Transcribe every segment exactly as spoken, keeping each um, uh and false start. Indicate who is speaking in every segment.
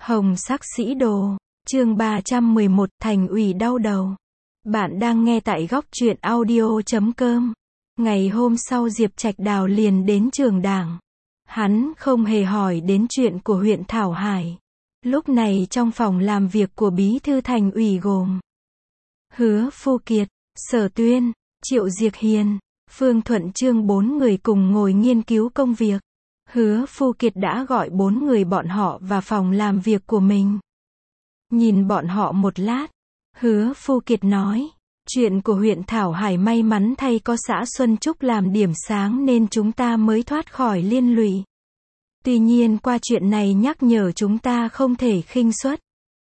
Speaker 1: Hồng sắc sĩ đồ, chương ba trăm mười một, thành ủy đau đầu. Bạn đang nghe tại góc truyện audio chấm com. Ngày hôm sau Diệp Trạch Đào liền đến trường đảng. Hắn không hề hỏi đến chuyện của huyện Thảo Hải. Lúc này trong phòng làm việc của bí thư thành ủy gồm Hứa Phu Kiệt, Sở Tuyên, Triệu Diệc Hiền, Phương Thuận Chương bốn người cùng ngồi nghiên cứu công việc. Hứa Phu Kiệt đã gọi bốn người bọn họ vào phòng làm việc của mình. Nhìn bọn họ một lát, Hứa Phu Kiệt nói, chuyện của huyện Thảo Hải may mắn thay có xã Xuân Trúc làm điểm sáng nên chúng ta mới thoát khỏi liên lụy. Tuy nhiên qua chuyện này nhắc nhở chúng ta không thể khinh suất.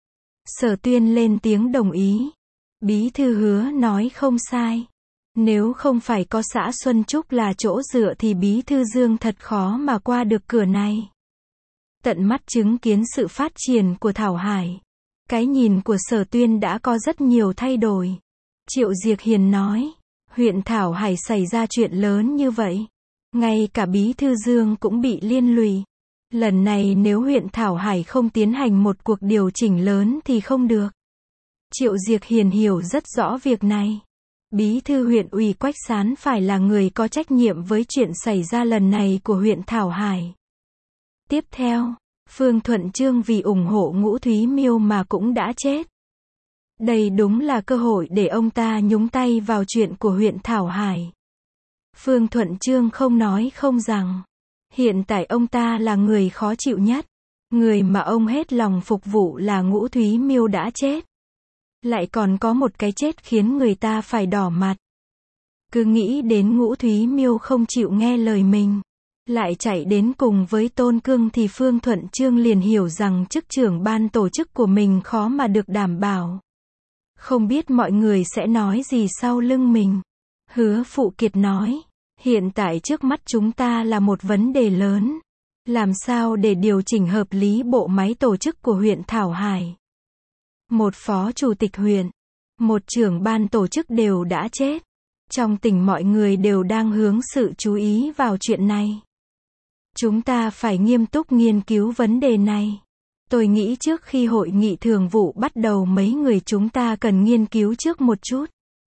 Speaker 1: Sở Tuyên lên tiếng đồng ý. Bí thư Hứa nói không sai. Nếu không phải có xã Xuân Trúc là chỗ dựa thì bí thư Dương thật khó mà qua được cửa này. Tận mắt chứng kiến sự phát triển của Thảo Hải, cái nhìn của Sở Tuyên đã có rất nhiều thay đổi. Triệu Diệc Hiền nói, huyện Thảo Hải xảy ra chuyện lớn như vậy, ngay cả bí thư Dương cũng bị liên lụy. Lần này nếu huyện Thảo Hải không tiến hành một cuộc điều chỉnh lớn thì không được. Triệu Diệc Hiền hiểu rất rõ việc này. Bí thư huyện ủy Quách Sán phải là người có trách nhiệm với chuyện xảy ra lần này của huyện Thảo Hải. Tiếp theo, Phương Thuận Chương vì ủng hộ Ngũ Thúy Miêu mà cũng đã chết. Đây đúng là cơ hội để ông ta nhúng tay vào chuyện của huyện Thảo Hải. Phương Thuận Chương không nói không rằng, hiện tại ông ta là người khó chịu nhất. Người mà ông hết lòng phục vụ là Ngũ Thúy Miêu đã chết. Lại còn có một cái chết khiến người ta phải đỏ mặt. Cứ nghĩ đến Ngũ Thúy Miêu không chịu nghe lời mình, lại chạy đến cùng với Tôn Cương thì Phương Thuận Chương liền hiểu rằng chức trưởng ban tổ chức của mình khó mà được đảm bảo. Không biết mọi người sẽ nói gì sau lưng mình. Hứa Phụ Kiệt nói, hiện tại trước mắt chúng ta là một vấn đề lớn. Làm sao để điều chỉnh hợp lý bộ máy tổ chức của huyện Thảo Hải? Một phó chủ tịch huyện, một trưởng ban tổ chức đều đã chết. Trong tỉnh mọi người đều đang hướng sự chú ý vào chuyện này. Chúng ta phải nghiêm túc nghiên cứu vấn đề này. Tôi nghĩ trước khi hội nghị thường vụ bắt đầu mấy người chúng ta cần nghiên cứu trước một chút.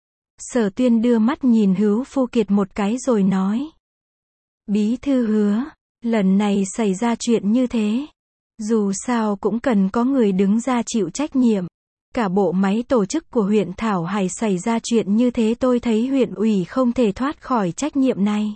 Speaker 1: Sở Tuyên đưa mắt nhìn Hứa Phu Kiệt một cái rồi nói. Bí thư Hứa, lần này xảy ra chuyện như thế. Dù sao cũng cần có người đứng ra chịu trách nhiệm. Cả bộ máy tổ chức của huyện Thảo Hải xảy ra chuyện như thế tôi thấy huyện ủy không thể thoát khỏi trách nhiệm này.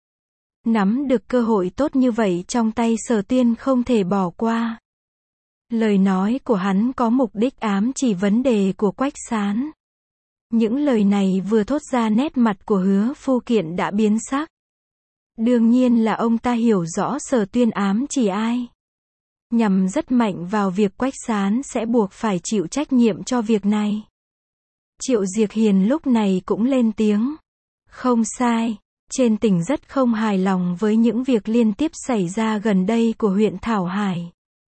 Speaker 1: Nắm được cơ hội tốt như vậy trong tay Sở Tuyên không thể bỏ qua. Lời nói của hắn có mục đích ám chỉ vấn đề của Quách Sán. Những lời này vừa thốt ra nét mặt của Hứa Phu Kiện đã biến sắc. Đương nhiên là ông ta hiểu rõ Sở Tuyên ám chỉ ai. Nhằm rất mạnh vào việc Quách Sán sẽ buộc phải chịu trách nhiệm cho việc này. Triệu Diệc Hiền lúc này cũng lên tiếng. Không sai, trên tỉnh rất không hài lòng với những việc liên tiếp xảy ra gần đây của huyện Thảo Hải.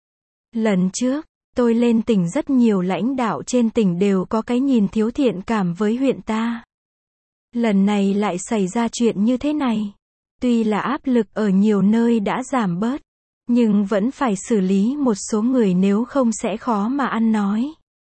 Speaker 1: Lần trước, tôi lên tỉnh rất nhiều lãnh đạo trên tỉnh đều có cái nhìn thiếu thiện cảm với huyện ta. Lần này lại xảy ra chuyện như thế này. Tuy là áp lực ở nhiều nơi đã giảm bớt, nhưng vẫn phải xử lý một số người nếu không sẽ khó mà ăn nói.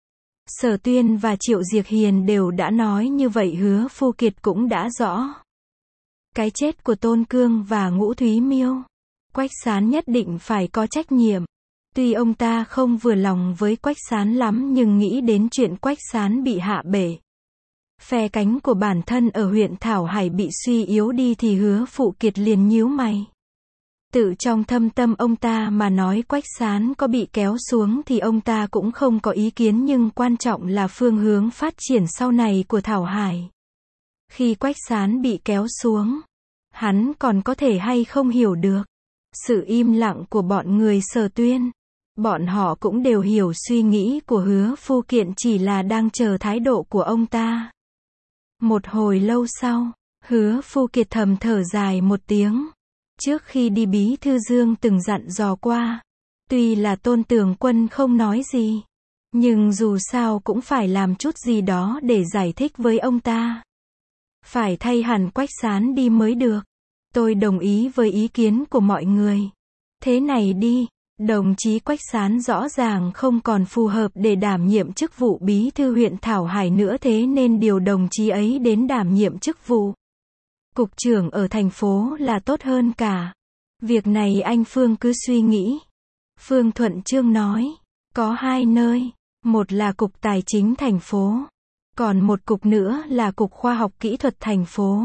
Speaker 1: Sở Tuyên và Triệu Diệc Hiền đều đã nói như vậy. Hứa Phu Kiệt cũng đã rõ. Cái chết của Tôn Cương và Ngũ Thúy Miêu, Quách Sán nhất định phải có trách nhiệm. Tuy ông ta không vừa lòng với Quách Sán lắm nhưng nghĩ đến chuyện Quách Sán bị hạ bệ, phe cánh của bản thân ở huyện Thảo Hải bị suy yếu đi thì Hứa Phụ Kiệt liền nhíu mày. Tự trong thâm tâm ông ta mà nói Quách Sán có bị kéo xuống thì ông ta cũng không có ý kiến, nhưng quan trọng là phương hướng phát triển sau này của Thảo Hải. Khi Quách Sán bị kéo xuống, hắn còn có thể hay không hiểu được sự im lặng của bọn người Sở Tuyên. Bọn họ cũng đều hiểu suy nghĩ của Hứa Phu Kiện chỉ là đang chờ thái độ của ông ta. Một hồi lâu sau, Hứa Phu Kiệt thầm thở dài một tiếng. Trước khi đi bí thư Dương từng dặn dò qua. Tuy là Tôn Tường Quân không nói gì, nhưng dù sao cũng phải làm chút gì đó để giải thích với ông ta. Phải thay hẳn Quách Sán đi mới được. Tôi đồng ý với ý kiến của mọi người. Thế này đi, Đồng chí Quách Sán rõ ràng không còn phù hợp để đảm nhiệm chức vụ bí thư huyện Thảo Hải nữa, thế nên điều đồng chí ấy đến đảm nhiệm chức vụ cục trưởng ở thành phố là tốt hơn cả. Việc này anh Phương cứ suy nghĩ. Phương Thuận Chương nói, có hai nơi, một là cục tài chính thành phố, còn một cục nữa là cục khoa học kỹ thuật thành phố.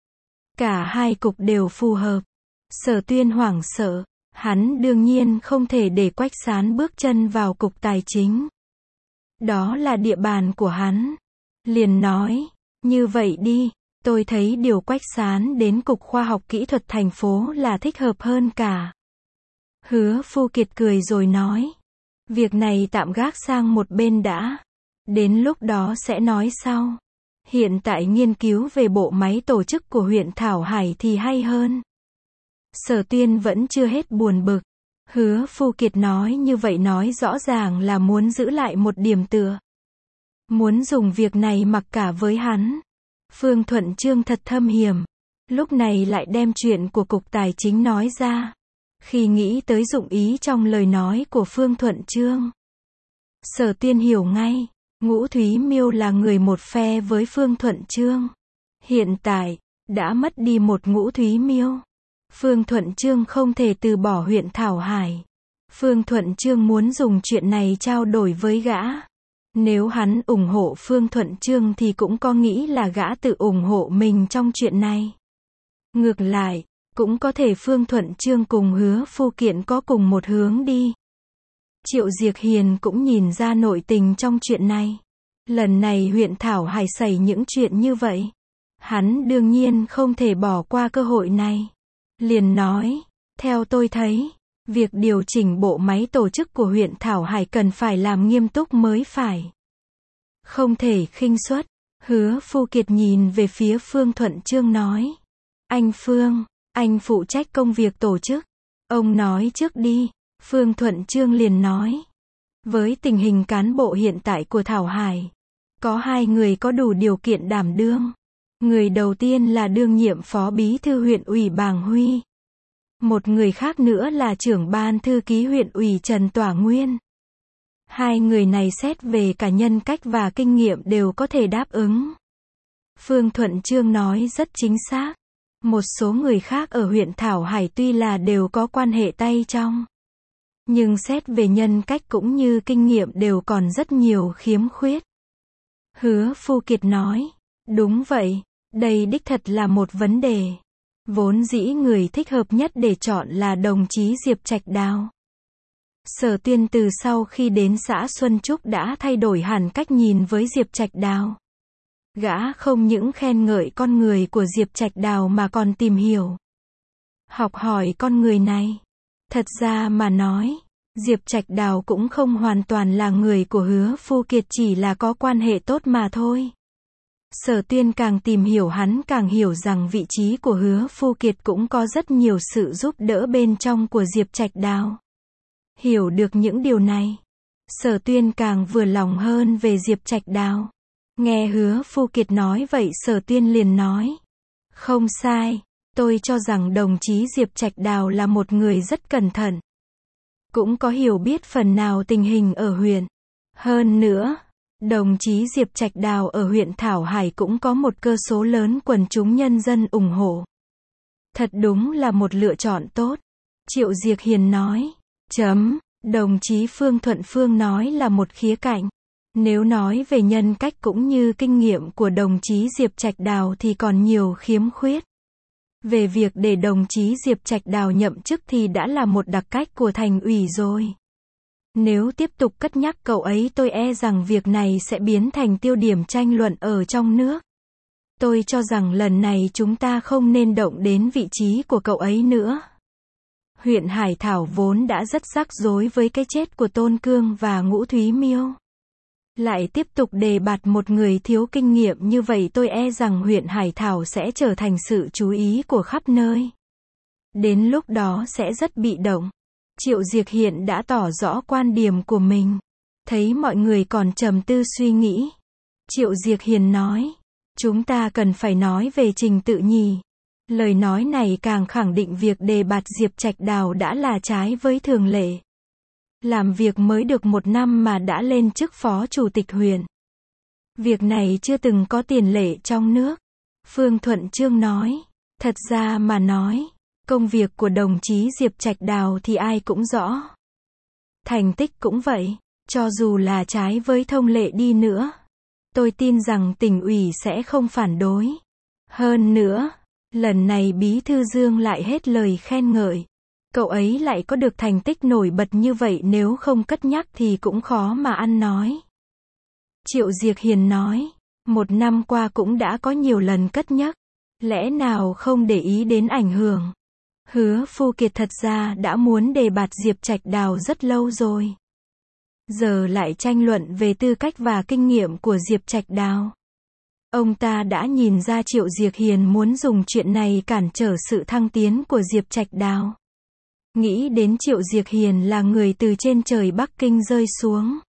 Speaker 1: Cả hai cục đều phù hợp. Sở Tuyên hoảng sợ, hắn đương nhiên không thể để Quách Sán bước chân vào cục tài chính. Đó là địa bàn của hắn. Liền nói, như vậy đi, tôi thấy điều Quách Sán đến cục khoa học kỹ thuật thành phố là thích hợp hơn cả. Hứa Phu Kiệt cười rồi nói, việc này tạm gác sang một bên đã. Đến lúc đó sẽ nói sau. Hiện tại nghiên cứu về bộ máy tổ chức của huyện Thảo Hải thì hay hơn. Sở Tuyên vẫn chưa hết buồn bực. Hứa Phu Kiệt nói như vậy nói rõ ràng là muốn giữ lại một điểm tựa. Muốn dùng việc này mặc cả với hắn. Phương Thuận Chương thật thâm hiểm. Lúc này lại đem chuyện của cục tài chính nói ra. Khi nghĩ tới dụng ý trong lời nói của Phương Thuận Chương, Sở Tuyên hiểu ngay. Ngũ Thúy Miêu là người một phe với Phương Thuận Chương. Hiện tại, đã mất đi một Ngũ Thúy Miêu. Phương Thuận Chương không thể từ bỏ huyện Thảo Hải. Phương Thuận Chương muốn dùng chuyện này trao đổi với gã. Nếu hắn ủng hộ Phương Thuận Chương thì cũng có nghĩ là gã tự ủng hộ mình trong chuyện này. Ngược lại, cũng có thể Phương Thuận Chương cùng Hứa Phu Kiện có cùng một hướng đi. Triệu Diệc Hiền cũng nhìn ra nội tình trong chuyện này. Lần này huyện Thảo Hải xảy những chuyện như vậy, hắn đương nhiên không thể bỏ qua cơ hội này. Liền nói, theo tôi thấy, việc điều chỉnh bộ máy tổ chức của huyện Thảo Hải cần phải làm nghiêm túc mới phải. Không thể khinh suất. Hứa Phu Kiệt nhìn về phía Phương Thuận Chương nói, anh Phương, anh phụ trách công việc tổ chức. Ông nói trước đi. Phương Thuận Chương liền nói, với tình hình cán bộ hiện tại của Thảo Hải, có hai người có đủ điều kiện đảm đương. Người đầu tiên là đương nhiệm phó bí thư huyện ủy Bàng Huy. Một người khác nữa là trưởng ban thư ký huyện ủy Trần Tỏa Nguyên. Hai người này xét về cả nhân cách và kinh nghiệm đều có thể đáp ứng. Phương Thuận Chương nói rất chính xác. Một số người khác ở huyện Thảo Hải tuy là đều có quan hệ tay trong, nhưng xét về nhân cách cũng như kinh nghiệm đều còn rất nhiều khiếm khuyết. Hứa Phu Kiệt nói, đúng vậy, đây đích thật là một vấn đề. Vốn dĩ người thích hợp nhất để chọn là đồng chí Diệp Trạch Đào. Sở Tuyên từ sau khi đến xã Xuân Trúc đã thay đổi hẳn cách nhìn với Diệp Trạch Đào. Gã không những khen ngợi con người của Diệp Trạch Đào mà còn tìm hiểu, học hỏi con người này. Thật ra mà nói, Diệp Trạch Đào cũng không hoàn toàn là người của Hứa Phu Kiệt, chỉ là có quan hệ tốt mà thôi. Sở Tuyên càng tìm hiểu hắn càng hiểu rằng vị trí của Hứa Phu Kiệt cũng có rất nhiều sự giúp đỡ bên trong của Diệp Trạch Đào. Hiểu được những điều này, Sở Tuyên càng vừa lòng hơn về Diệp Trạch Đào. Nghe Hứa Phu Kiệt nói vậy, Sở Tuyên liền nói, không sai, tôi cho rằng đồng chí Diệp Trạch Đào là một người rất cẩn thận, cũng có hiểu biết phần nào tình hình ở huyện. Hơn nữa, đồng chí Diệp Trạch Đào ở huyện Thảo Hải cũng có một cơ số lớn quần chúng nhân dân ủng hộ. Thật đúng là một lựa chọn tốt. Triệu Diệc Hiền nói, chấm, đồng chí Phương Thuận Phương nói là một khía cạnh. Nếu nói về nhân cách cũng như kinh nghiệm của đồng chí Diệp Trạch Đào thì còn nhiều khiếm khuyết. Về việc để đồng chí Diệp Trạch Đào nhậm chức thì đã là một đặc cách của thành ủy rồi. Nếu tiếp tục cất nhắc cậu ấy, tôi e rằng việc này sẽ biến thành tiêu điểm tranh luận ở trong nước. Tôi cho rằng lần này chúng ta không nên động đến vị trí của cậu ấy nữa. Huyện Hải Thảo vốn đã rất rắc rối với cái chết của Tôn Cương và Ngũ Thúy Miêu. Lại tiếp tục đề bạt một người thiếu kinh nghiệm như vậy, tôi e rằng huyện Hải Thảo sẽ trở thành sự chú ý của khắp nơi. Đến lúc đó sẽ rất bị động. Triệu Diệc Hiện đã tỏ rõ quan điểm của mình. Thấy mọi người còn trầm tư suy nghĩ, Triệu Diệc Hiền nói, chúng ta cần phải nói về trình tự nhỉ. Lời nói này càng khẳng định việc đề bạt Diệp Trạch Đào đã là trái với thường lệ. Làm việc mới được một năm mà đã lên chức phó chủ tịch huyện. Việc này chưa từng có tiền lệ trong nước. Phương Thuận Chương nói. Thật ra mà nói, công việc của đồng chí Diệp Trạch Đào thì ai cũng rõ. Thành tích cũng vậy, cho dù là trái với thông lệ đi nữa. Tôi tin rằng tỉnh ủy sẽ không phản đối. Hơn nữa, lần này Bí thư Dương lại hết lời khen ngợi. Cậu ấy lại có được thành tích nổi bật như vậy, nếu không cất nhắc thì cũng khó mà ăn nói. Triệu Diệc Hiền nói, một năm qua cũng đã có nhiều lần cất nhắc. Lẽ nào không để ý đến ảnh hưởng? Hứa Phu Kiệt thật ra đã muốn đề bạt Diệp Trạch Đào rất lâu rồi. Giờ lại tranh luận về tư cách và kinh nghiệm của Diệp Trạch Đào. Ông ta đã nhìn ra Triệu Diệc Hiền muốn dùng chuyện này cản trở sự thăng tiến của Diệp Trạch Đào. Nghĩ đến Triệu Diệc Hiền là người từ trên trời Bắc Kinh rơi xuống.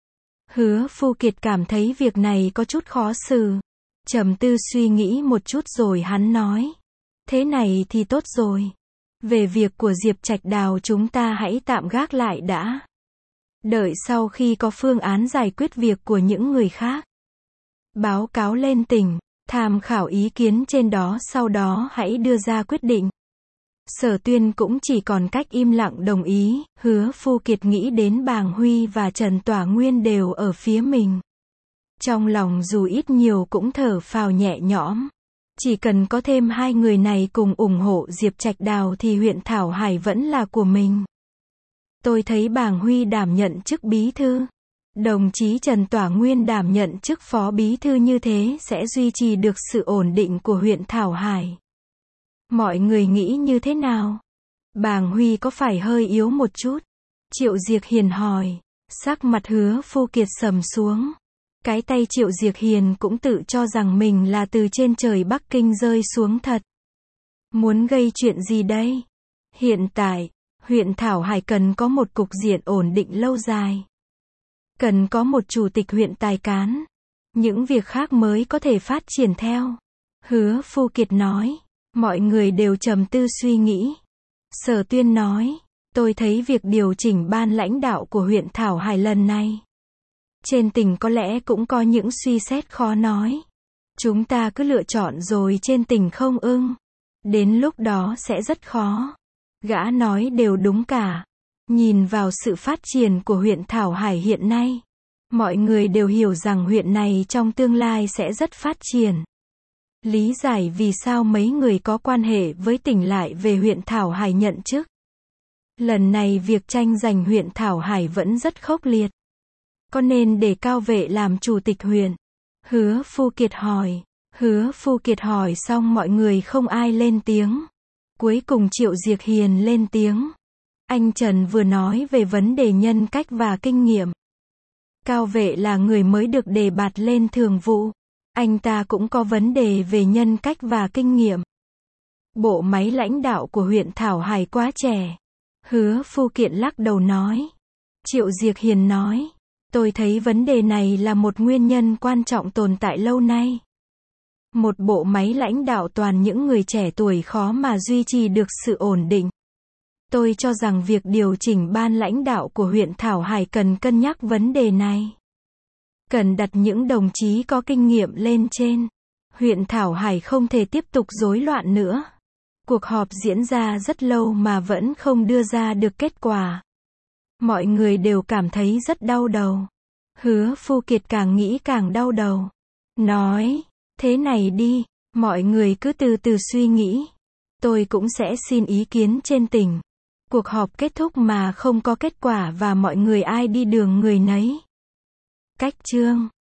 Speaker 1: Hứa Phu Kiệt cảm thấy việc này có chút khó xử. Trầm tư suy nghĩ một chút rồi hắn nói. Thế này thì tốt rồi. Về việc của Diệp Trạch Đào chúng ta hãy tạm gác lại đã. Đợi sau khi có phương án giải quyết việc của những người khác. Báo cáo lên tỉnh, tham khảo ý kiến trên đó, sau đó hãy đưa ra quyết định. Sở Tuyên cũng chỉ còn cách im lặng đồng ý. Hứa Phu Kiệt nghĩ đến Bàng Huy và Trần Tỏa Nguyên đều ở phía mình. Trong lòng dù ít nhiều cũng thở phào nhẹ nhõm. Chỉ cần có thêm hai người này cùng ủng hộ Diệp Trạch Đào thì huyện Thảo Hải vẫn là của mình. Tôi thấy Bàng Huy đảm nhận chức bí thư. Đồng chí Trần Tỏa Nguyên đảm nhận chức phó bí thư, như thế sẽ duy trì được sự ổn định của huyện Thảo Hải. Mọi người nghĩ như thế nào? Bàng Huy có phải hơi yếu một chút? Triệu Diệc Hiền hỏi. Sắc mặt Hứa Phu Kiệt sầm xuống. Cái tay Triệu Diệc Hiền cũng tự cho rằng mình là từ trên trời Bắc Kinh rơi xuống thật. Muốn gây chuyện gì đây? Hiện tại, huyện Thảo Hải cần có một cục diện ổn định lâu dài. Cần có một chủ tịch huyện tài cán. Những việc khác mới có thể phát triển theo. Hứa Phu Kiệt nói. Mọi người đều trầm tư suy nghĩ. Sở Tuyên nói. Tôi thấy việc điều chỉnh ban lãnh đạo của huyện Thảo Hải lần này. Trên tỉnh có lẽ cũng có những suy xét khó nói. Chúng ta cứ lựa chọn rồi trên tỉnh không ưng. Đến lúc đó sẽ rất khó. Gã nói đều đúng cả. Nhìn vào sự phát triển của huyện Thảo Hải hiện nay, mọi người đều hiểu rằng huyện này trong tương lai sẽ rất phát triển. Lý giải vì sao mấy người có quan hệ với tỉnh lại về huyện Thảo Hải nhận chức. Lần này việc tranh giành huyện Thảo Hải vẫn rất khốc liệt. Có nên để Cao Vệ làm chủ tịch huyện? Hứa Phu Kiệt hỏi. Hứa Phu Kiệt hỏi xong mọi người không ai lên tiếng. Cuối cùng Triệu Diệc Hiền lên tiếng. Anh Trần vừa nói về vấn đề nhân cách và kinh nghiệm. Cao Vệ là người mới được đề bạt lên thường vụ. Anh ta cũng có vấn đề về nhân cách và kinh nghiệm. Bộ máy lãnh đạo của huyện Thảo Hải quá trẻ. Hứa Phu Kiệt lắc đầu nói. Triệu Diệc Hiền nói. Tôi thấy vấn đề này là một nguyên nhân quan trọng tồn tại lâu nay. Một bộ máy lãnh đạo toàn những người trẻ tuổi khó mà duy trì được sự ổn định. Tôi cho rằng việc điều chỉnh ban lãnh đạo của huyện Thảo Hải cần cân nhắc vấn đề này. Cần đặt những đồng chí có kinh nghiệm lên trên. Huyện Thảo Hải không thể tiếp tục rối loạn nữa. Cuộc họp diễn ra rất lâu mà vẫn không đưa ra được kết quả. Mọi người đều cảm thấy rất đau đầu. Hứa Phu Kiệt càng nghĩ càng đau đầu. Nói, thế này đi, mọi người cứ từ từ suy nghĩ. Tôi cũng sẽ xin ý kiến trên tỉnh. Cuộc họp kết thúc mà không có kết quả và mọi người ai đi đường người nấy. Cách chương